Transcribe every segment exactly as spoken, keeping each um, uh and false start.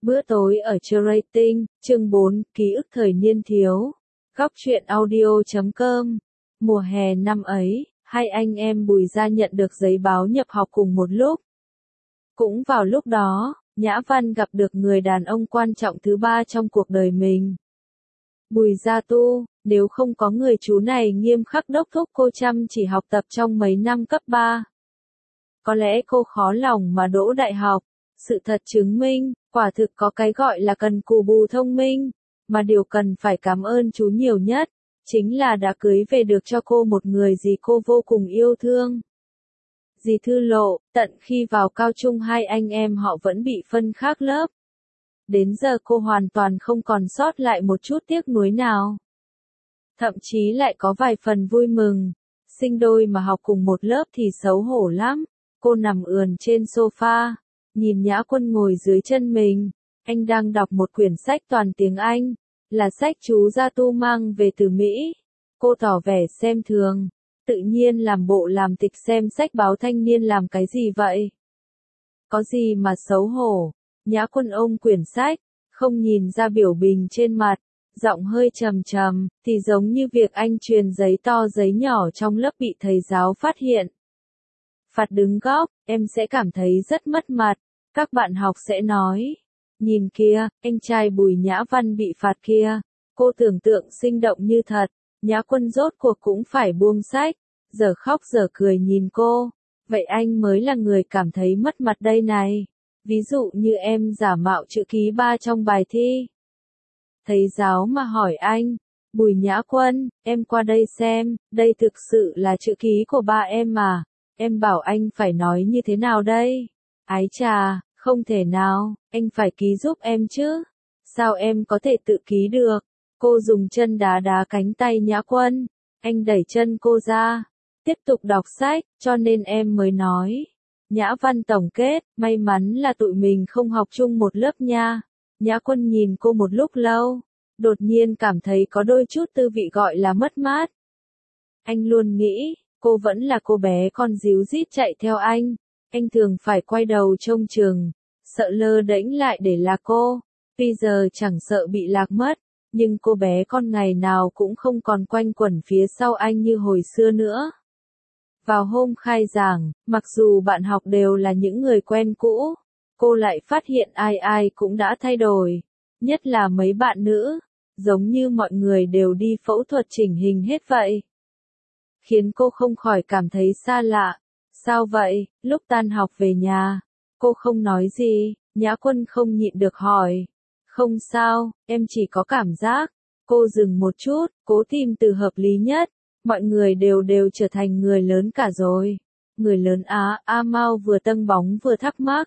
Bữa tối ở Curating, chương bốn, ký ức thời niên thiếu. Góc truyện audio chấm com. Mùa hè năm ấy, hai anh em Bùi Gia nhận được giấy báo nhập học cùng một lúc. Cũng vào lúc đó, Nhã Văn gặp được người đàn ông quan trọng thứ ba trong cuộc đời mình. Bùi Gia Tu, nếu không có người chú này nghiêm khắc đốc thúc cô chăm chỉ học tập trong mấy năm cấp ba. Có lẽ cô khó lòng mà đỗ đại học. Sự thật chứng minh, quả thực có cái gọi là cần cù bù thông minh, mà điều cần phải cảm ơn chú nhiều nhất, chính là đã cưới về được cho cô một người dì cô vô cùng yêu thương. Dì Thư Lộ, tận khi vào cao trung hai anh em họ vẫn bị phân khác lớp. Đến giờ cô hoàn toàn không còn sót lại một chút tiếc nuối nào. Thậm chí lại có vài phần vui mừng, sinh đôi mà học cùng một lớp thì xấu hổ lắm. Cô nằm ườn trên sofa, nhìn Nhã Quân ngồi dưới chân mình, anh đang đọc một quyển sách toàn tiếng Anh, là sách chú Gia Tu mang về từ Mỹ. Cô tỏ vẻ xem thường, tự nhiên làm bộ làm tịch xem sách báo thanh niên làm cái gì vậy? Có gì mà xấu hổ? Nhã Quân ôm quyển sách, không nhìn ra biểu bình trên mặt, giọng hơi trầm trầm, thì giống như việc anh truyền giấy to giấy nhỏ trong lớp bị thầy giáo phát hiện. Phạt đứng góc, em sẽ cảm thấy rất mất mặt, các bạn học sẽ nói. Nhìn kia, anh trai Bùi Nhã Văn bị phạt kia. Cô tưởng tượng sinh động như thật, Nhã Quân rốt cuộc cũng phải buông sách, giờ khóc giờ cười nhìn cô. Vậy anh mới là người cảm thấy mất mặt đây này. Ví dụ như em giả mạo chữ ký ba trong bài thi. Thầy giáo mà hỏi anh, Bùi Nhã Quân, em qua đây xem, đây thực sự là chữ ký của ba em mà. Em bảo anh phải nói như thế nào đây? Ái chà, không thể nào, anh phải ký giúp em chứ. Sao em có thể tự ký được? Cô dùng chân đá đá cánh tay Nhã Quân. Anh đẩy chân cô ra. Tiếp tục đọc sách, cho nên em mới nói. Nhã Văn tổng kết, may mắn là tụi mình không học chung một lớp nha. Nhã Quân nhìn cô một lúc lâu. Đột nhiên cảm thấy có đôi chút tư vị gọi là mất mát. Anh luôn nghĩ, cô vẫn là cô bé con díu dít chạy theo anh. Anh thường phải quay đầu trông chừng, sợ lơ đễnh lại để lạc cô. Bây giờ chẳng sợ bị lạc mất, nhưng cô bé con ngày nào cũng không còn quanh quẩn phía sau anh như hồi xưa nữa. Vào hôm khai giảng, mặc dù bạn học đều là những người quen cũ, cô lại phát hiện ai ai cũng đã thay đổi. Nhất là mấy bạn nữ, giống như mọi người đều đi phẫu thuật chỉnh hình hết vậy. Khiến cô không khỏi cảm thấy xa lạ. Sao vậy? Lúc tan học về nhà, cô không nói gì, Nhã Quân không nhịn được hỏi. Không sao, em chỉ có cảm giác. Cô dừng một chút, cố tìm từ hợp lý nhất. Mọi người đều đều trở thành người lớn cả rồi. Người lớn á, A Mao vừa tâng bóng vừa thắc mắc.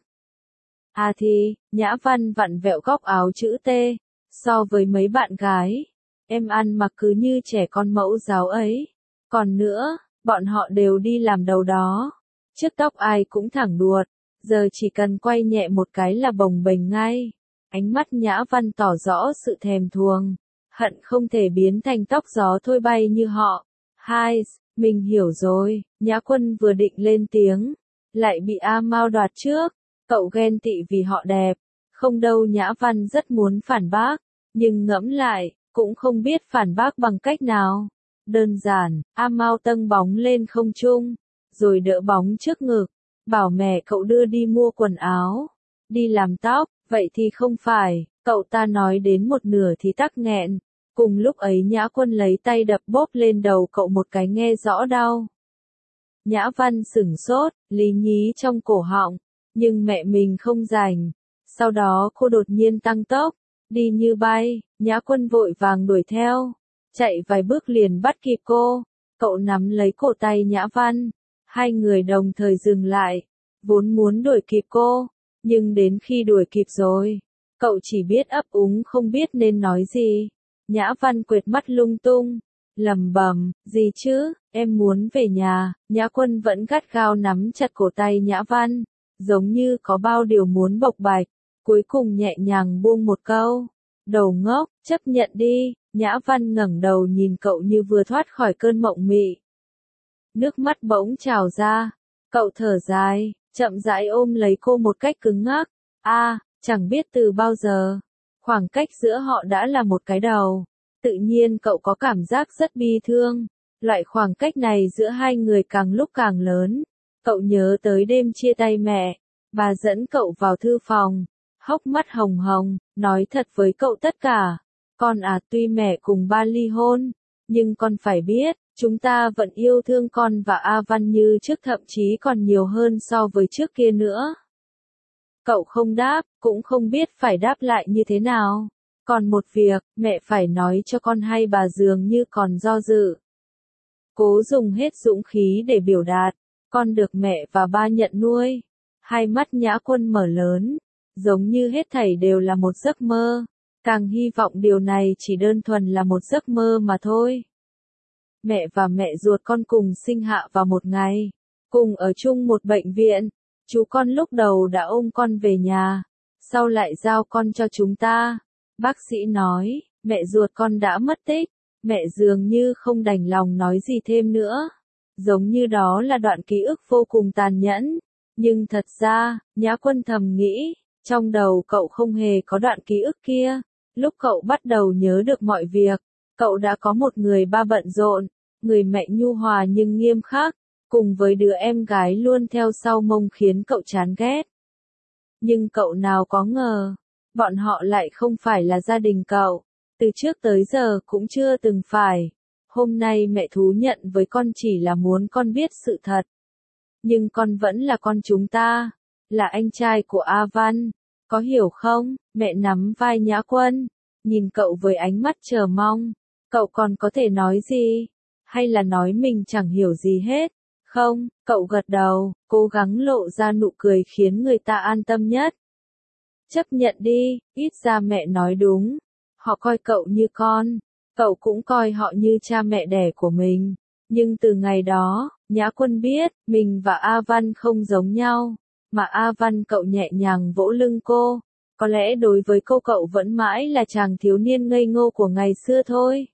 À thì, Nhã Văn vặn vẹo góc áo chữ T. So với mấy bạn gái, em ăn mặc cứ như trẻ con mẫu giáo ấy. Còn nữa, bọn họ đều đi làm đầu đó. Trước tóc ai cũng thẳng đuột, giờ chỉ cần quay nhẹ một cái là bồng bềnh ngay. Ánh mắt Nhã Văn tỏ rõ sự thèm thuồng, hận không thể biến thành tóc gió thôi bay như họ. Hai, mình hiểu rồi, Nhã Quân vừa định lên tiếng, lại bị A Mao đoạt trước. Cậu ghen tị vì họ đẹp, không đâu. Nhã Văn rất muốn phản bác, nhưng ngẫm lại, cũng không biết phản bác bằng cách nào. Đơn giản, A Mao tâng bóng lên không trung, rồi đỡ bóng trước ngực, bảo mẹ cậu đưa đi mua quần áo, đi làm tóc. Vậy thì không phải, cậu ta nói đến một nửa thì tắc nghẹn. Cùng lúc ấy Nhã Quân lấy tay đập bóp lên đầu cậu một cái nghe rõ đau. Nhã Văn sửng sốt, lý nhí trong cổ họng, nhưng mẹ mình không rảnh. Sau đó cô đột nhiên tăng tốc, đi như bay. Nhã Quân vội vàng đuổi theo, chạy vài bước liền bắt kịp cô. Cậu nắm lấy cổ tay Nhã Văn, hai người đồng thời dừng lại, vốn muốn đuổi kịp cô, nhưng đến khi đuổi kịp rồi, cậu chỉ biết ấp úng không biết nên nói gì. Nhã Văn quệt mắt lung tung, lẩm bẩm, gì chứ, em muốn về nhà. Nhã Quân vẫn gắt gao nắm chặt cổ tay Nhã Văn, giống như có bao điều muốn bộc bạch, cuối cùng nhẹ nhàng buông một câu, đầu ngốc, chấp nhận đi. Nhã Văn ngẩng đầu nhìn cậu như vừa thoát khỏi cơn mộng mị. Nước mắt bỗng trào ra, cậu thở dài, chậm rãi ôm lấy cô một cách cứng ngắc. A, Chẳng biết từ bao giờ, khoảng cách giữa họ đã là một cái đầu. Tự nhiên cậu có cảm giác rất bi thương. Loại khoảng cách này giữa hai người càng lúc càng lớn. Cậu nhớ tới đêm chia tay mẹ. Bà dẫn cậu vào thư phòng, hốc mắt hồng hồng, nói thật với cậu tất cả. Con à, tuy mẹ cùng ba ly hôn, nhưng con phải biết, chúng ta vẫn yêu thương con và A Văn như trước, thậm chí còn nhiều hơn so với trước kia nữa. Cậu không đáp, cũng không biết phải đáp lại như thế nào. Còn một việc, mẹ phải nói cho con hay, bà dường như còn do dự. Cố dùng hết dũng khí để biểu đạt, con được mẹ và ba nhận nuôi. Hai mắt Nhã Quân mở lớn, giống như hết thảy đều là một giấc mơ. Càng hy vọng điều này chỉ đơn thuần là một giấc mơ mà thôi. Mẹ và mẹ ruột con cùng sinh hạ vào một ngày, cùng ở chung một bệnh viện. Chú con lúc đầu đã ôm con về nhà, sau lại giao con cho chúng ta. Bác sĩ nói, mẹ ruột con đã mất tích. Mẹ dường như không đành lòng nói gì thêm nữa. Giống như đó là đoạn ký ức vô cùng tàn nhẫn. Nhưng thật ra, Nhã Quân thầm nghĩ, trong đầu cậu không hề có đoạn ký ức kia. Lúc cậu bắt đầu nhớ được mọi việc, cậu đã có một người ba bận rộn, người mẹ nhu hòa nhưng nghiêm khắc, cùng với đứa em gái luôn theo sau mông khiến cậu chán ghét. Nhưng cậu nào có ngờ, bọn họ lại không phải là gia đình cậu, từ trước tới giờ cũng chưa từng phải. Hôm nay mẹ thú nhận với con chỉ là muốn con biết sự thật. Nhưng con vẫn là con chúng ta, là anh trai của A Văn, có hiểu không? Mẹ nắm vai Nhã Quân, nhìn cậu với ánh mắt chờ mong. Cậu còn có thể nói gì? Hay là nói mình chẳng hiểu gì hết? Không, cậu gật đầu, cố gắng lộ ra nụ cười khiến người ta an tâm nhất. Chấp nhận đi, ít ra mẹ nói đúng. Họ coi cậu như con, cậu cũng coi họ như cha mẹ đẻ của mình. Nhưng từ ngày đó, Nhã Quân biết, mình và A Văn không giống nhau, mà A Văn cậu nhẹ nhàng vỗ lưng cô. Có lẽ đối với cô cậu vẫn mãi là chàng thiếu niên ngây ngô của ngày xưa thôi.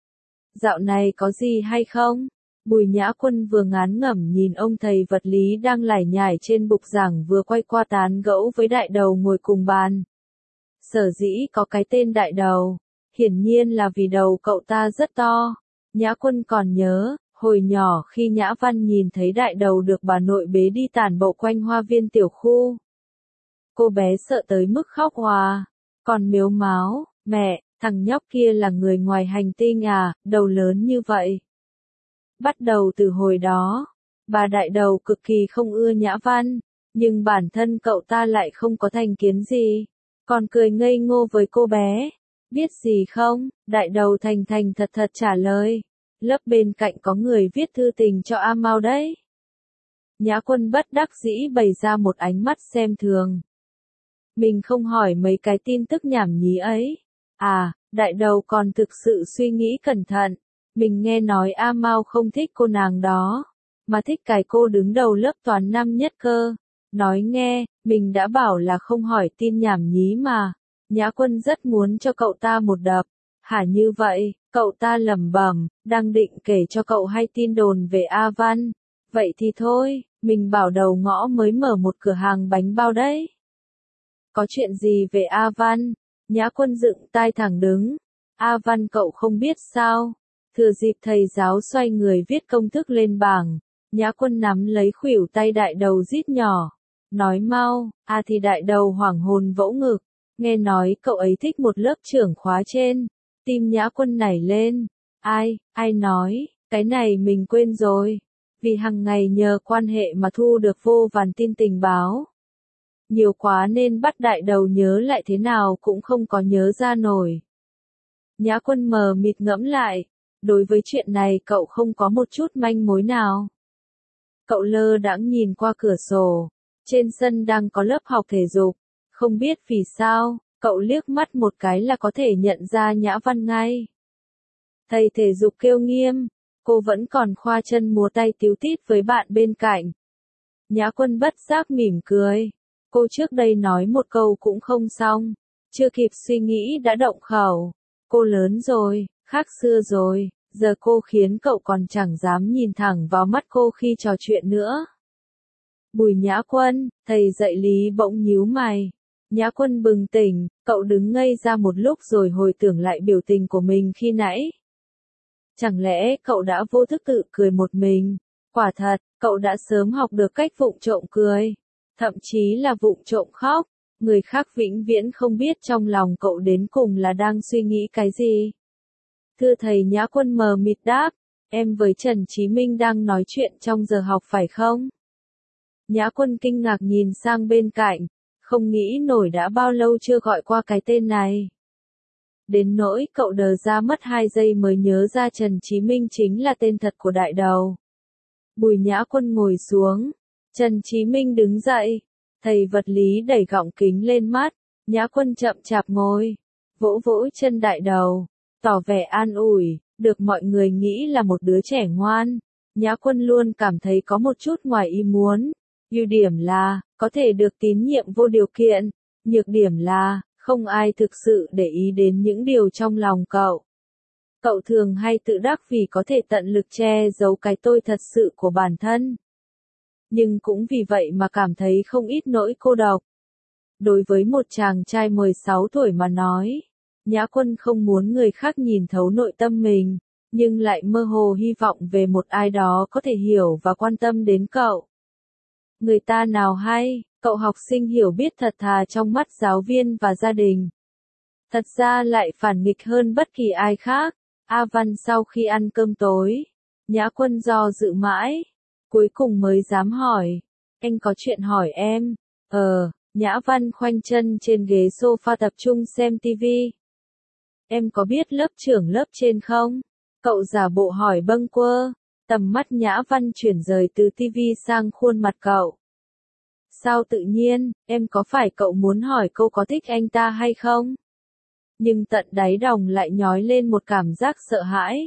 Dạo này có gì hay không? Bùi Nhã Quân vừa ngán ngẩm nhìn ông thầy vật lý đang lải nhải trên bục giảng, vừa quay qua tán gẫu với đại đầu ngồi cùng bàn. Sở dĩ có cái tên đại đầu, hiển nhiên là vì đầu cậu ta rất to. Nhã Quân còn nhớ, hồi nhỏ khi Nhã Văn nhìn thấy đại đầu được bà nội bế đi tản bộ quanh hoa viên tiểu khu. Cô bé sợ tới mức khóc òa, còn mếu máo, mẹ, thằng nhóc kia là người ngoài hành tinh à, đầu lớn như vậy. Bắt đầu từ hồi đó, bà đại đầu cực kỳ không ưa Nhã Văn, nhưng bản thân cậu ta lại không có thành kiến gì, còn cười ngây ngô với cô bé. Biết gì không? Đại đầu thành thành thật thật trả lời. Lớp bên cạnh có người viết thư tình cho A Mau đấy. Nhã Quân bất đắc dĩ bày ra một ánh mắt xem thường. Mình không hỏi mấy cái tin tức nhảm nhí ấy. À, đại đầu còn thực sự suy nghĩ cẩn thận. Mình nghe nói A Mau không thích cô nàng đó, mà thích cái cô đứng đầu lớp toán năm nhất cơ. Nói nghe, mình đã bảo là không hỏi tin nhảm nhí mà. Nhã Quân rất muốn cho cậu ta một đập. Hả, như vậy? Cậu ta lẩm bẩm, đang định kể cho cậu hay tin đồn về A Văn. Vậy thì thôi, mình bảo đầu ngõ mới mở một cửa hàng bánh bao đấy. Có chuyện gì về A Văn? Nhã Quân dựng tai thẳng đứng. A Văn cậu không biết sao? Thừa dịp thầy giáo xoay người viết công thức lên bảng, Nhã Quân nắm lấy khuỷu tay đại đầu rít nhỏ. Nói mau, à thì đại đầu hoảng hồn vỗ ngực. Nghe nói cậu ấy thích một lớp trưởng khóa trên. Tim Nhã Quân nảy lên. Ai, ai nói, cái này mình quên rồi. Vì hằng ngày nhờ quan hệ mà thu được vô vàn tin tình báo. Nhiều quá nên bắt đại đầu nhớ lại thế nào cũng không có nhớ ra nổi. Nhã Quân mờ mịt ngẫm lại. Đối với chuyện này cậu không có một chút manh mối nào. Cậu lơ đãng nhìn qua cửa sổ. Trên sân đang có lớp học thể dục. Không biết vì sao, cậu liếc mắt một cái là có thể nhận ra Nhã Văn ngay. Thầy thể dục kêu nghiêm, cô vẫn còn khoa chân múa tay tíu tít với bạn bên cạnh. Nhã Quân bất giác mỉm cười. Cô trước đây nói một câu cũng không xong. Chưa kịp suy nghĩ đã động khẩu. Cô lớn rồi, khác xưa rồi, giờ cô khiến cậu còn chẳng dám nhìn thẳng vào mắt cô khi trò chuyện nữa. Bùi Nhã Quân, thầy dạy lý bỗng nhíu mày. Nhã Quân bừng tỉnh, cậu đứng ngây ra một lúc rồi hồi tưởng lại biểu tình của mình khi nãy. Chẳng lẽ cậu đã vô thức tự cười một mình? Quả thật, cậu đã sớm học được cách vụng trộm cười, thậm chí là vụng trộm khóc. Người khác vĩnh viễn không biết trong lòng cậu đến cùng là đang suy nghĩ cái gì. Thưa thầy, Nhã Quân mờ mịt đáp, em với Trần Chí Minh đang nói chuyện trong giờ học phải không? Nhã Quân kinh ngạc nhìn sang bên cạnh, không nghĩ nổi đã bao lâu chưa gọi qua cái tên này. Đến nỗi cậu đờ ra mất hai giây mới nhớ ra Trần Chí Minh chính là tên thật của đại đầu. Bùi Nhã Quân ngồi xuống, Trần Chí Minh đứng dậy, thầy vật lý đẩy gọng kính lên mắt, Nhã Quân chậm chạp ngồi, vỗ vỗ chân đại đầu, tỏ vẻ an ủi, được mọi người nghĩ là một đứa trẻ ngoan. Nhã Quân luôn cảm thấy có một chút ngoài ý muốn, ưu điểm là, có thể được tín nhiệm vô điều kiện, nhược điểm là, không ai thực sự để ý đến những điều trong lòng cậu. Cậu thường hay tự đắc vì có thể tận lực che giấu cái tôi thật sự của bản thân. Nhưng cũng vì vậy mà cảm thấy không ít nỗi cô độc. Đối với một chàng trai mười sáu tuổi mà nói, Nhã Quân không muốn người khác nhìn thấu nội tâm mình, nhưng lại mơ hồ hy vọng về một ai đó có thể hiểu và quan tâm đến cậu. Người ta nào hay, cậu học sinh hiểu biết thật thà trong mắt giáo viên và gia đình. Thật ra lại phản nghịch hơn bất kỳ ai khác. A Văn sau khi ăn cơm tối, Nhã Quân do dự mãi, cuối cùng mới dám hỏi, anh có chuyện hỏi em. Ờ, Nhã Văn khoanh chân trên ghế sofa tập trung xem tivi. Em có biết lớp trưởng lớp trên không? Cậu giả bộ hỏi bâng quơ, tầm mắt Nhã Văn chuyển rời từ tivi sang khuôn mặt cậu. Sao tự nhiên, em có phải cậu muốn hỏi cô có thích anh ta hay không? Nhưng tận đáy lòng lại nhói lên một cảm giác sợ hãi.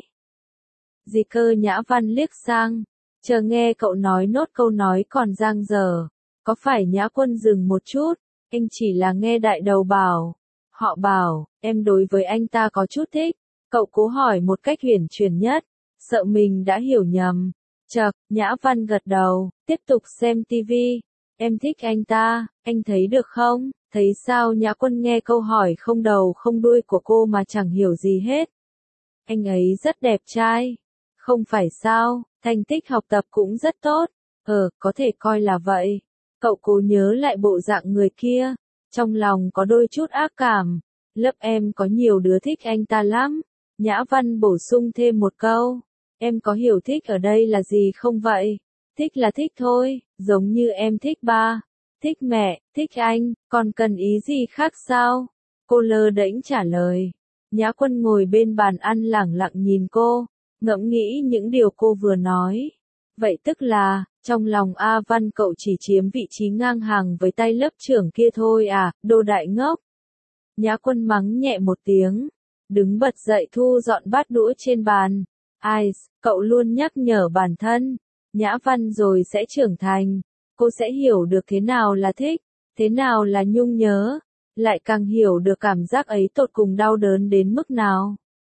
Gì cơ? Nhã Văn liếc sang, chờ nghe cậu nói nốt câu nói còn dang dở. Có phải? Nhã Quân dừng một chút, anh chỉ là nghe đại đầu bảo. Họ bảo, em đối với anh ta có chút thích. Cậu cố hỏi một cách huyền chuyển nhất, sợ mình đã hiểu nhầm. Chậc, Nhã Văn gật đầu, tiếp tục xem tivi. Em thích anh ta, anh thấy được không? Thấy sao? Nhã Quân nghe câu hỏi không đầu không đuôi của cô mà chẳng hiểu gì hết. Anh ấy rất đẹp trai. Không phải sao, thành tích học tập cũng rất tốt. Ờ, có thể coi là vậy. Cậu cố nhớ lại bộ dạng người kia. Trong lòng có đôi chút ác cảm. Lớp em có nhiều đứa thích anh ta lắm. Nhã Văn bổ sung thêm một câu. Em có hiểu thích ở đây là gì không vậy? Thích là thích thôi, giống như em thích ba, thích mẹ, thích anh, còn cần ý gì khác sao? Cô lơ đễnh trả lời. Nhã Quân ngồi bên bàn ăn lẳng lặng nhìn cô, ngẫm nghĩ những điều cô vừa nói. Vậy tức là, trong lòng A Văn cậu chỉ chiếm vị trí ngang hàng với tay lớp trưởng kia thôi à, đồ đại ngốc. Nhã Quân mắng nhẹ một tiếng, đứng bật dậy thu dọn bát đũa trên bàn. Ai, cậu luôn nhắc nhở bản thân. Nhã Văn rồi sẽ trưởng thành, cô sẽ hiểu được thế nào là thích, thế nào là nhung nhớ, lại càng hiểu được cảm giác ấy tột cùng đau đớn đến mức nào.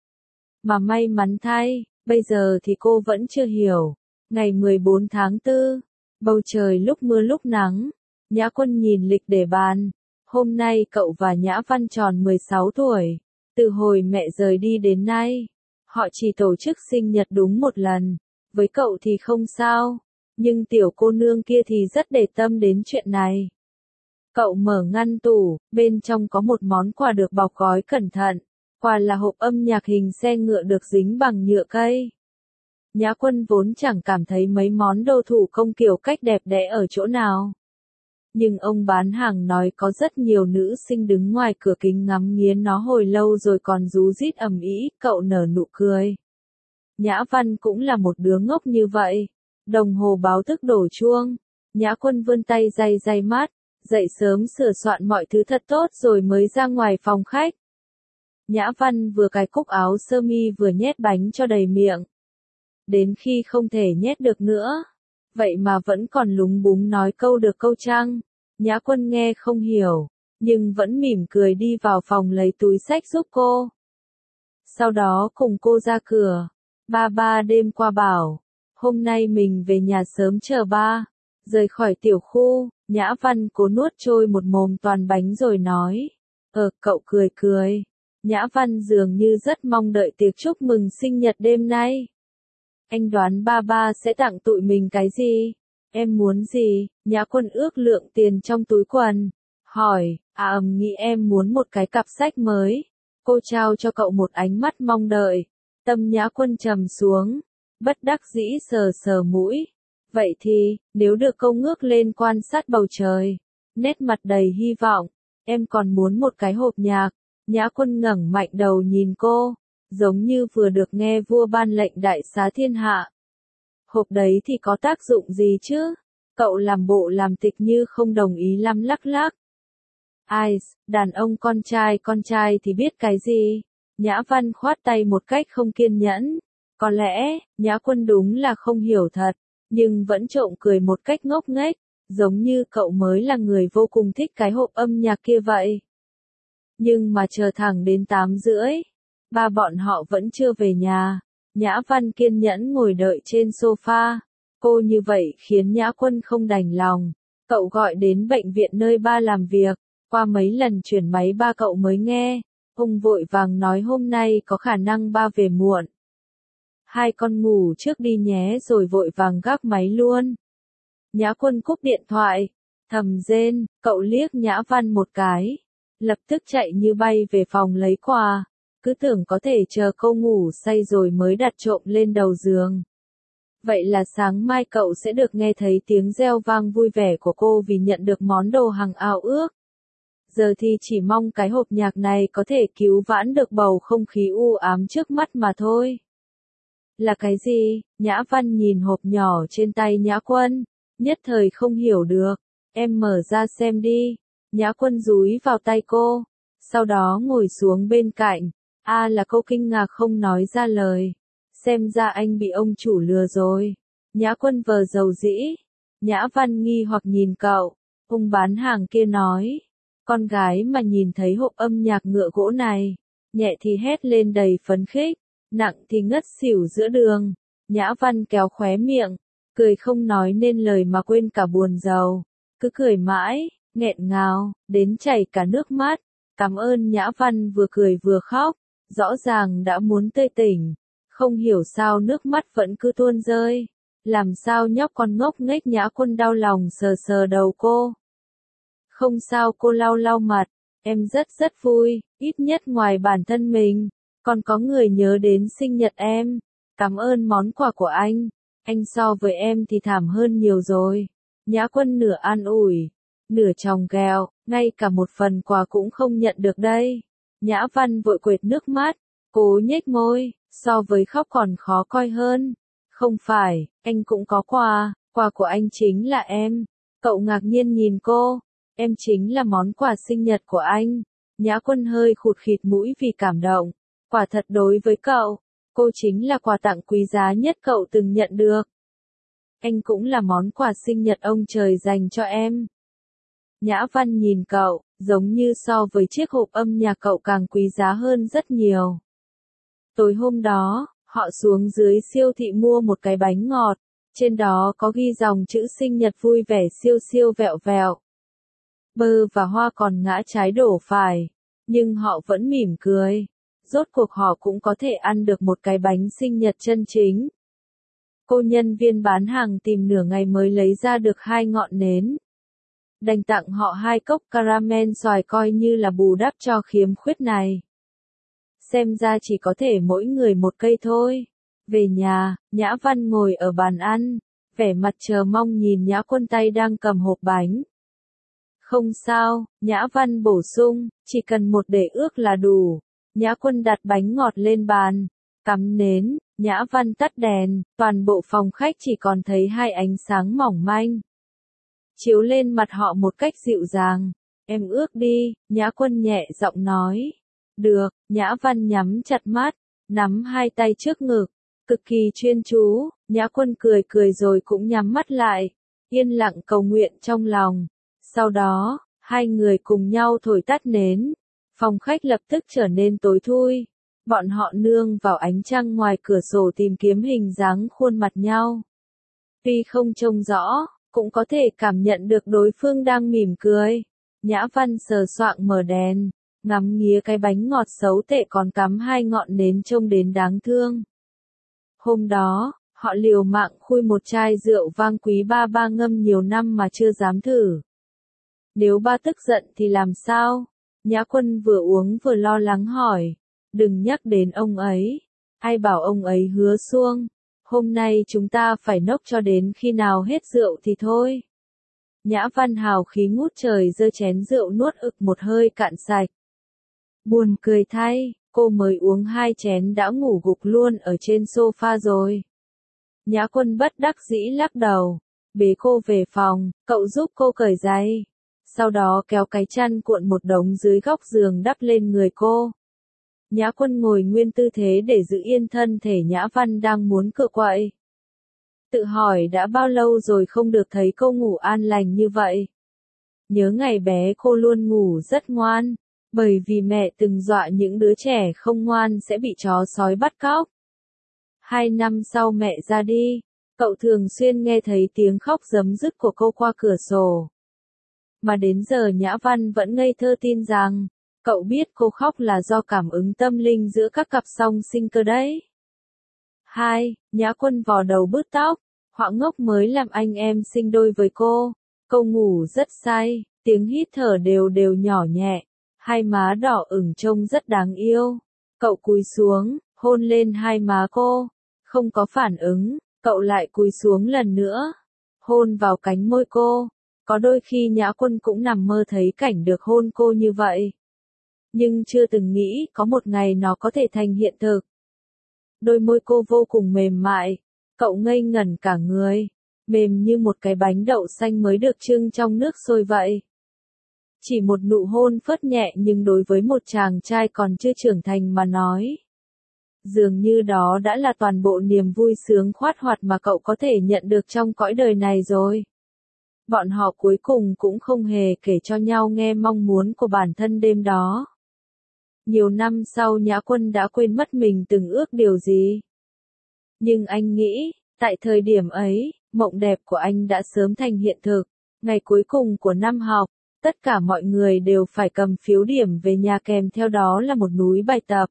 Mà may mắn thay, bây giờ thì cô vẫn chưa hiểu. Ngày mười bốn tháng tư, bầu trời lúc mưa lúc nắng, Nhã Quân nhìn lịch để bàn. Hôm nay cậu và Nhã Văn tròn mười sáu tuổi, từ hồi mẹ rời đi đến nay, họ chỉ tổ chức sinh nhật đúng một lần. Với cậu thì không sao, nhưng tiểu cô nương kia thì rất để tâm đến chuyện này. Cậu mở ngăn tủ, bên trong có một món quà được bọc gói cẩn thận. Quà là hộp âm nhạc hình xe ngựa được dính bằng nhựa cây. Nhã Quân vốn chẳng cảm thấy mấy món đồ thủ công kiểu cách đẹp đẽ ở chỗ nào. Nhưng ông bán hàng nói có rất nhiều nữ sinh đứng ngoài cửa kính ngắm nghía nó hồi lâu rồi còn rú rít ầm ĩ, cậu nở nụ cười. Nhã Văn cũng là một đứa ngốc như vậy. Đồng hồ báo thức đổ chuông. Nhã Quân vươn tay day day mắt, dậy sớm sửa soạn mọi thứ thật tốt rồi mới ra ngoài phòng khách. Nhã Văn vừa cài cúc áo sơ mi vừa nhét bánh cho đầy miệng. Đến khi không thể nhét được nữa, vậy mà vẫn còn lúng búng nói câu được câu trăng. Nhã Quân nghe không hiểu, nhưng vẫn mỉm cười đi vào phòng lấy túi xách giúp cô. Sau đó cùng cô ra cửa. Ba ba đêm qua bảo, hôm nay mình về nhà sớm chờ ba. Rời khỏi tiểu khu, Nhã Văn cố nuốt trôi một mồm toàn bánh rồi nói. Ờ, cậu cười cười. Nhã Văn dường như rất mong đợi tiệc chúc mừng sinh nhật đêm nay. Anh đoán ba ba sẽ tặng tụi mình cái gì? Em muốn gì? Nhã Quân ước lượng tiền trong túi quần. Hỏi, à ầm nghĩ em muốn một cái cặp sách mới. Cô trao cho cậu một ánh mắt mong đợi. Tâm Nhã Quân trầm xuống. Bất đắc dĩ sờ sờ mũi. Vậy thì, nếu được câu ngước lên quan sát bầu trời. Nét mặt đầy hy vọng. Em còn muốn một cái hộp nhạc. Nhã Quân ngẩng mạnh đầu nhìn cô. Giống như vừa được nghe vua ban lệnh đại xá thiên hạ. Hộp đấy thì có tác dụng gì chứ? Cậu làm bộ làm tịch như không đồng ý lắm lắc lắc. Ai, đàn ông con trai con trai thì biết cái gì? Nhã Văn khoát tay một cách không kiên nhẫn. Có lẽ, Nhã Quân đúng là không hiểu thật, nhưng vẫn trộm cười một cách ngốc nghếch, giống như cậu mới là người vô cùng thích cái hộp âm nhạc kia vậy. Nhưng mà chờ thẳng đến tám rưỡi, ba bọn họ vẫn chưa về nhà. Nhã Văn kiên nhẫn ngồi đợi trên sofa. Cô như vậy khiến Nhã Quân không đành lòng. Cậu gọi đến bệnh viện nơi ba làm việc. Qua mấy lần chuyển máy ba cậu mới nghe. Ông vội vàng nói hôm nay có khả năng ba về muộn. Hai con ngủ trước đi nhé rồi vội vàng gác máy luôn. Nhã Quân cúp điện thoại. Thầm rên, cậu liếc Nhã Văn một cái. Lập tức chạy như bay về phòng lấy quà. Cứ tưởng có thể chờ cô ngủ say rồi mới đặt trộm lên đầu giường. Vậy là sáng mai cậu sẽ được nghe thấy tiếng reo vang vui vẻ của cô vì nhận được món đồ hằng ao ước. Giờ thì chỉ mong cái hộp nhạc này có thể cứu vãn được bầu không khí u ám trước mắt mà thôi. Là cái gì? Nhã Văn nhìn hộp nhỏ trên tay Nhã Quân, nhất thời không hiểu được. Em mở ra xem đi. Nhã Quân dúi vào tay cô, sau đó ngồi xuống bên cạnh. A à, là cô kinh ngạc không nói ra lời. Xem ra anh bị ông chủ lừa rồi. Nhã Quân vờ dầu dĩ. Nhã Văn nghi hoặc nhìn cậu. Ông bán hàng kia nói. Con gái mà nhìn thấy hộp âm nhạc ngựa gỗ này, nhẹ thì hét lên đầy phấn khích, nặng thì ngất xỉu giữa đường. Nhã Văn kéo khóe miệng, cười không nói nên lời mà quên cả buồn rầu. Cứ cười mãi, nghẹn ngào, đến chảy cả nước mắt. Cảm ơn. Nhã Văn vừa cười vừa khóc, rõ ràng đã muốn tươi tỉnh. Không hiểu sao nước mắt vẫn cứ tuôn rơi. Làm sao nhóc con ngốc nghếch. Nhã Quân đau lòng sờ sờ đầu cô. Không sao, cô lau lau mặt. Em rất rất vui, ít nhất ngoài bản thân mình, còn có người nhớ đến sinh nhật em. Cảm ơn món quà của anh. Anh so với em thì thảm hơn nhiều rồi. Nhã Quân nửa an ủi, nửa chòng ghẹo, ngay cả một phần quà cũng không nhận được đây. Nhã Văn vội quệt nước mắt, cố nhếch môi, so với khóc còn khó coi hơn. Không phải, anh cũng có quà, quà của anh chính là em. Cậu ngạc nhiên nhìn cô. Em chính là món quà sinh nhật của anh. Nhã Quân hơi khụt khịt mũi vì cảm động. Quả thật đối với cậu, cô chính là quà tặng quý giá nhất cậu từng nhận được. Anh cũng là món quà sinh nhật ông trời dành cho em. Nhã Văn nhìn cậu, giống như so với chiếc hộp âm nhạc cậu càng quý giá hơn rất nhiều. Tối hôm đó, họ xuống dưới siêu thị mua một cái bánh ngọt. Trên đó có ghi dòng chữ sinh nhật vui vẻ siêu siêu vẹo vẹo. Bơ và hoa còn ngã trái đổ phải, nhưng họ vẫn mỉm cười. Rốt cuộc họ cũng có thể ăn được một cái bánh sinh nhật chân chính. Cô nhân viên bán hàng tìm nửa ngày mới lấy ra được hai ngọn nến. Đành tặng họ hai cốc caramel xoài coi như là bù đắp cho khiếm khuyết này. Xem ra chỉ có thể mỗi người một cây thôi. Về nhà, Nhã Văn ngồi ở bàn ăn, vẻ mặt chờ mong nhìn Nhã Quân tay đang cầm hộp bánh. Không sao, Nhã Văn bổ sung, chỉ cần một để ước là đủ. Nhã Quân đặt bánh ngọt lên bàn, cắm nến, Nhã Văn tắt đèn, toàn bộ phòng khách chỉ còn thấy hai ánh sáng mỏng manh. Chiếu lên mặt họ một cách dịu dàng. Em ước đi, Nhã Quân nhẹ giọng nói. Được, Nhã Văn nhắm chặt mắt, nắm hai tay trước ngực, cực kỳ chuyên chú. Nhã Quân cười cười rồi cũng nhắm mắt lại, yên lặng cầu nguyện trong lòng. Sau đó, hai người cùng nhau thổi tắt nến. Phòng khách lập tức trở nên tối thui. Bọn họ nương vào ánh trăng ngoài cửa sổ tìm kiếm hình dáng khuôn mặt nhau. Tuy không trông rõ, cũng có thể cảm nhận được đối phương đang mỉm cười. Nhã Văn sờ soạng mở đèn, ngắm nghía cái bánh ngọt xấu tệ còn cắm hai ngọn nến trông đến đáng thương. Hôm đó, họ liều mạng khui một chai rượu vang quý ba ba ngâm nhiều năm mà chưa dám thử. Nếu ba tức giận thì làm sao? Nhã Quân vừa uống vừa lo lắng hỏi. Đừng nhắc đến ông ấy. Ai bảo ông ấy hứa xuông. Hôm nay chúng ta phải nốc cho đến khi nào hết rượu thì thôi. Nhã Văn hào khí ngút trời giơ chén rượu nuốt ực một hơi cạn sạch. Buồn cười thay, cô mới uống hai chén đã ngủ gục luôn ở trên sofa rồi. Nhã Quân bất đắc dĩ lắc đầu, bế cô về phòng, cậu giúp cô cởi giày. Sau đó kéo cái chăn cuộn một đống dưới góc giường đắp lên người cô. Nhã Quân ngồi nguyên tư thế để giữ yên thân thể. Nhã Văn đang muốn cựa quậy. Tự hỏi đã bao lâu rồi không được thấy cô ngủ an lành như vậy. Nhớ ngày bé cô luôn ngủ rất ngoan, bởi vì mẹ từng dọa những đứa trẻ không ngoan sẽ bị chó sói bắt cóc. Hai năm sau mẹ ra đi, cậu thường xuyên nghe thấy tiếng khóc rấm rứt của cô qua cửa sổ. Mà đến giờ Nhã Văn vẫn ngây thơ tin rằng, cậu biết cô khóc là do cảm ứng tâm linh giữa các cặp song sinh cơ đấy. Hai, Nhã Quân vò đầu bứt tóc, Họa Ngốc mới làm anh em sinh đôi với cô. Cô ngủ rất say, tiếng hít thở đều đều nhỏ nhẹ, hai má đỏ ửng trông rất đáng yêu. Cậu cúi xuống, hôn lên hai má cô, không có phản ứng, cậu lại cúi xuống lần nữa, hôn vào cánh môi cô. Có đôi khi Nhã Quân cũng nằm mơ thấy cảnh được hôn cô như vậy. Nhưng chưa từng nghĩ có một ngày nó có thể thành hiện thực. Đôi môi cô vô cùng mềm mại, cậu ngây ngẩn cả người, mềm như một cái bánh đậu xanh mới được trưng trong nước sôi vậy. Chỉ một nụ hôn phớt nhẹ nhưng đối với một chàng trai còn chưa trưởng thành mà nói, dường như đó đã là toàn bộ niềm vui sướng khoát hoạt mà cậu có thể nhận được trong cõi đời này rồi. Bọn họ cuối cùng cũng không hề kể cho nhau nghe mong muốn của bản thân đêm đó. Nhiều năm sau Nhã Quân đã quên mất mình từng ước điều gì. Nhưng anh nghĩ, tại thời điểm ấy, mộng đẹp của anh đã sớm thành hiện thực. Ngày cuối cùng của năm học, tất cả mọi người đều phải cầm phiếu điểm về nhà kèm theo đó là một núi bài tập.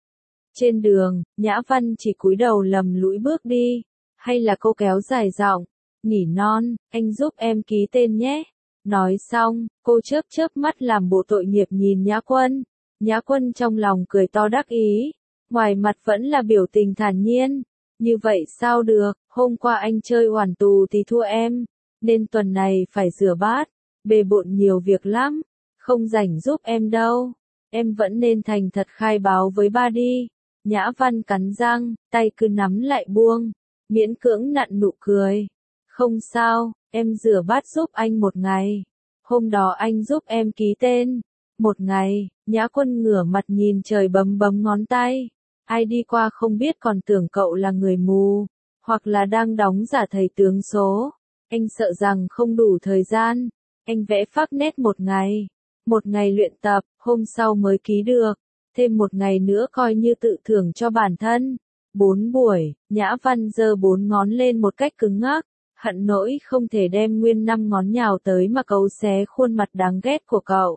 Trên đường, Nhã Văn chỉ cúi đầu lầm lũi bước đi, hay là cô kéo dài giọng, nỉ non, anh giúp em ký tên nhé. Nói xong, cô chớp chớp mắt làm bộ tội nghiệp nhìn Nhã Quân. Nhã Quân trong lòng cười to đắc ý, ngoài mặt vẫn là biểu tình thản nhiên. Như vậy sao được, hôm qua anh chơi oản tù thì thua em, nên tuần này phải rửa bát, bề bộn nhiều việc lắm, không rảnh giúp em đâu. Em vẫn nên thành thật khai báo với ba đi. Nhã Văn cắn răng, tay cứ nắm lại buông, miễn cưỡng nặn nụ cười. Không sao, em rửa bát giúp anh một ngày. Hôm đó anh giúp em ký tên. Một ngày, Nhã Quân ngửa mặt nhìn trời bấm bấm ngón tay. Ai đi qua không biết còn tưởng cậu là người mù, hoặc là đang đóng giả thầy tướng số. Anh sợ rằng không đủ thời gian. Anh vẽ phác nét một ngày. Một ngày luyện tập, hôm sau mới ký được. Thêm một ngày nữa coi như tự thưởng cho bản thân. Bốn buổi, Nhã Văn giơ bốn ngón lên một cách cứng ngắc. Hận nỗi không thể đem nguyên năm ngón nhào tới mà cấu xé khuôn mặt đáng ghét của cậu.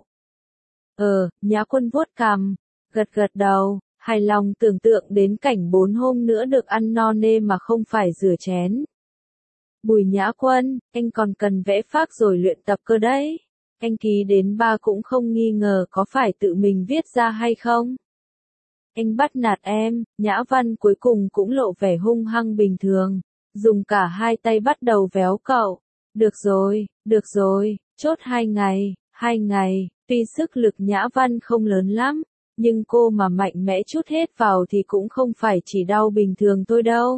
Ờ, Nhã Quân vuốt cằm, gật gật đầu, hài lòng tưởng tượng đến cảnh bốn hôm nữa được ăn no nê mà không phải rửa chén. Bùi Nhã Quân, anh còn cần vẽ phác rồi luyện tập cơ đấy. Anh ký đến ba cũng không nghi ngờ có phải tự mình viết ra hay không. Anh bắt nạt em. Nhã Văn cuối cùng cũng lộ vẻ hung hăng bình thường, dùng cả hai tay bắt đầu véo cậu. Được rồi, được rồi, chốt hai ngày, hai ngày. Tuy sức lực Nhã Văn không lớn lắm, nhưng cô mà mạnh mẽ chút hết vào thì cũng không phải chỉ đau bình thường thôi đâu.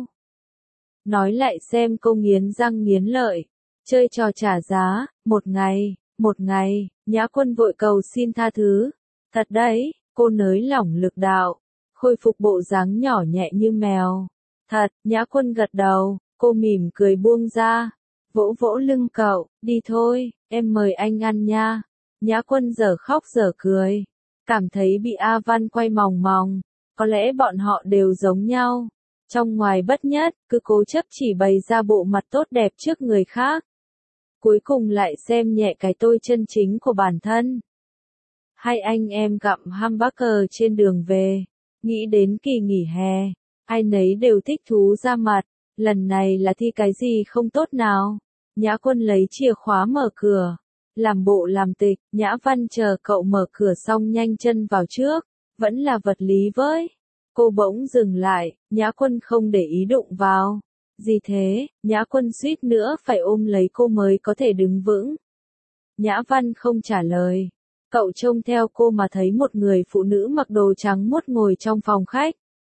Nói lại xem cô nghiến răng nghiến lợi, chơi trò trả giá, một ngày, một ngày. Nhã Quân vội cầu xin tha thứ. Thật đấy, cô nới lỏng lực đạo, khôi phục bộ dáng nhỏ nhẹ như mèo. Thật, Nhã Quân gật đầu, cô mỉm cười buông ra, vỗ vỗ lưng cậu, đi thôi, em mời anh ăn nha. Nhã Quân dở khóc dở cười, cảm thấy bị A Văn quay mòng mòng, có lẽ bọn họ đều giống nhau, trong ngoài bất nhất, cứ cố chấp chỉ bày ra bộ mặt tốt đẹp trước người khác. cuối cùng lại xem nhẹ cái tôi chân chính của bản thân. Hai anh em gặm hamburger trên đường về, nghĩ đến kỳ nghỉ hè, ai nấy đều thích thú ra mặt, lần này là thi cái gì không tốt nào. Nhã Quân lấy chìa khóa mở cửa, làm bộ làm tịch, Nhã Văn chờ cậu mở cửa xong nhanh chân vào trước, vẫn là vật lý với. Cô bỗng dừng lại, Nhã Quân không để ý đụng vào. Gì thế, Nhã Quân suýt nữa phải ôm lấy cô mới có thể đứng vững. Nhã Văn không trả lời. Cậu trông theo cô mà thấy một người phụ nữ mặc đồ trắng muốt ngồi trong phòng khách.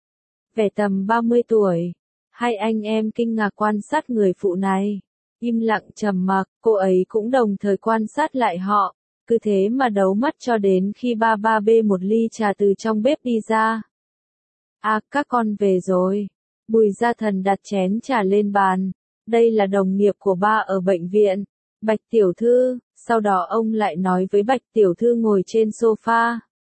Vẻ tầm ba mươi tuổi. Hai anh em kinh ngạc quan sát người phụ này. Im lặng trầm mặc, cô ấy cũng đồng thời quan sát lại họ. Cứ thế mà đấu mắt cho đến khi ba ba bê một ly trà từ trong bếp đi ra. À, các con về rồi. Bùi Gia Thần đặt chén trà lên bàn. Đây là đồng nghiệp của ba ở bệnh viện. Bạch tiểu thư, sau đó ông lại nói với Bạch tiểu thư ngồi trên sofa.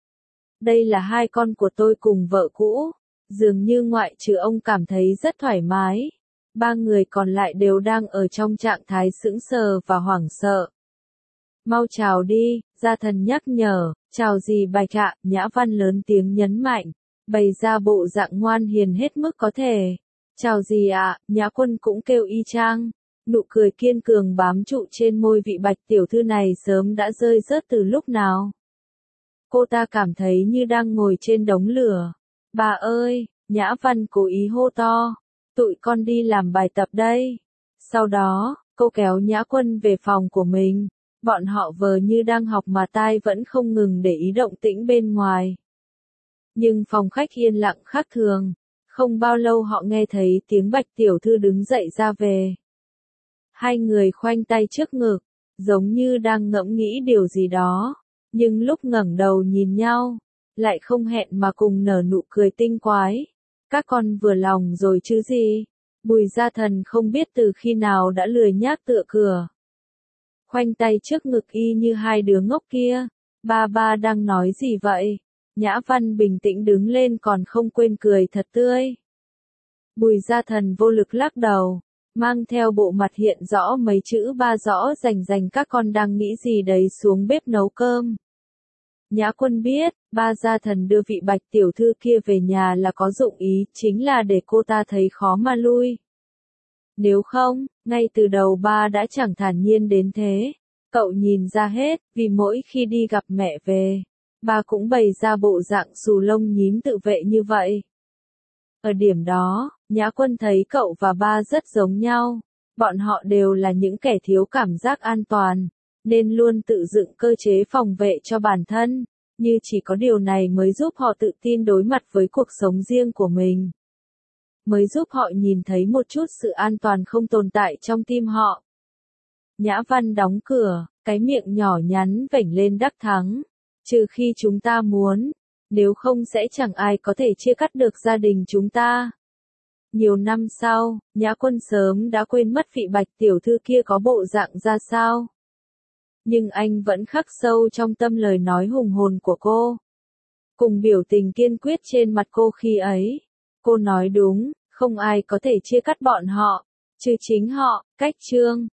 Đây là hai con của tôi cùng vợ cũ. Dường như ngoại trừ ông cảm thấy rất thoải mái. Ba người còn lại đều đang ở trong trạng thái sững sờ và hoảng sợ. Mau chào đi, Gia Thần nhắc nhở. Chào gì Bạch ạ, Nhã Văn lớn tiếng nhấn mạnh. Bày ra bộ dạng ngoan hiền hết mức có thể. Chào gì ạ, Nhã Quân cũng kêu y chang. Nụ cười kiên cường bám trụ trên môi vị Bạch tiểu thư này sớm đã rơi rớt từ lúc nào. Cô ta cảm thấy như đang ngồi trên đống lửa. Bà ơi, Nhã Văn cố ý hô to. Tụi con đi làm bài tập đây. Sau đó, cô kéo Nhã Quân về phòng của mình. Bọn họ vờ như đang học mà tai vẫn không ngừng để ý động tĩnh bên ngoài. Nhưng phòng khách yên lặng khác thường. Không bao lâu họ nghe thấy tiếng Bạch tiểu thư đứng dậy ra về. Hai người khoanh tay trước ngực, giống như đang ngẫm nghĩ điều gì đó. Nhưng lúc ngẩng đầu nhìn nhau, lại không hẹn mà cùng nở nụ cười tinh quái. Các con vừa lòng rồi chứ gì? Bùi Gia Thần không biết từ khi nào đã lười nhác tựa cửa. Khoanh tay trước ngực y như hai đứa ngốc kia. Ba ba đang nói gì vậy? Nhã Văn bình tĩnh đứng lên còn không quên cười thật tươi. Bùi Gia Thần vô lực lắc đầu, mang theo bộ mặt hiện rõ mấy chữ ba rõ rành rành các con đang nghĩ gì đấy xuống bếp nấu cơm. Nhã Quân biết, ba Gia Thần đưa vị Bạch tiểu thư kia về nhà là có dụng ý, chính là để cô ta thấy khó mà lui. Nếu không, ngay từ đầu ba đã chẳng thản nhiên đến thế. Cậu nhìn ra hết, vì mỗi khi đi gặp mẹ về, ba cũng bày ra bộ dạng xù lông nhím tự vệ như vậy. Ở điểm đó, Nhã Quân thấy cậu và ba rất giống nhau. Bọn họ đều là những kẻ thiếu cảm giác an toàn, nên luôn tự dựng cơ chế phòng vệ cho bản thân, như chỉ có điều này mới giúp họ tự tin đối mặt với cuộc sống riêng của mình. Mới giúp họ nhìn thấy một chút sự an toàn không tồn tại trong tim họ. Nhã Văn đóng cửa, cái miệng nhỏ nhắn vểnh lên đắc thắng. Trừ khi chúng ta muốn, nếu không sẽ chẳng ai có thể chia cắt được gia đình chúng ta. Nhiều năm sau, Nhã Quân sớm đã quên mất vị Bạch tiểu thư kia có bộ dạng ra sao. Nhưng anh vẫn khắc sâu trong tâm lời nói hùng hồn của cô. Cùng biểu tình kiên quyết trên mặt cô khi ấy. Cô nói đúng, không ai có thể chia cắt bọn họ, trừ chính họ. Cách chương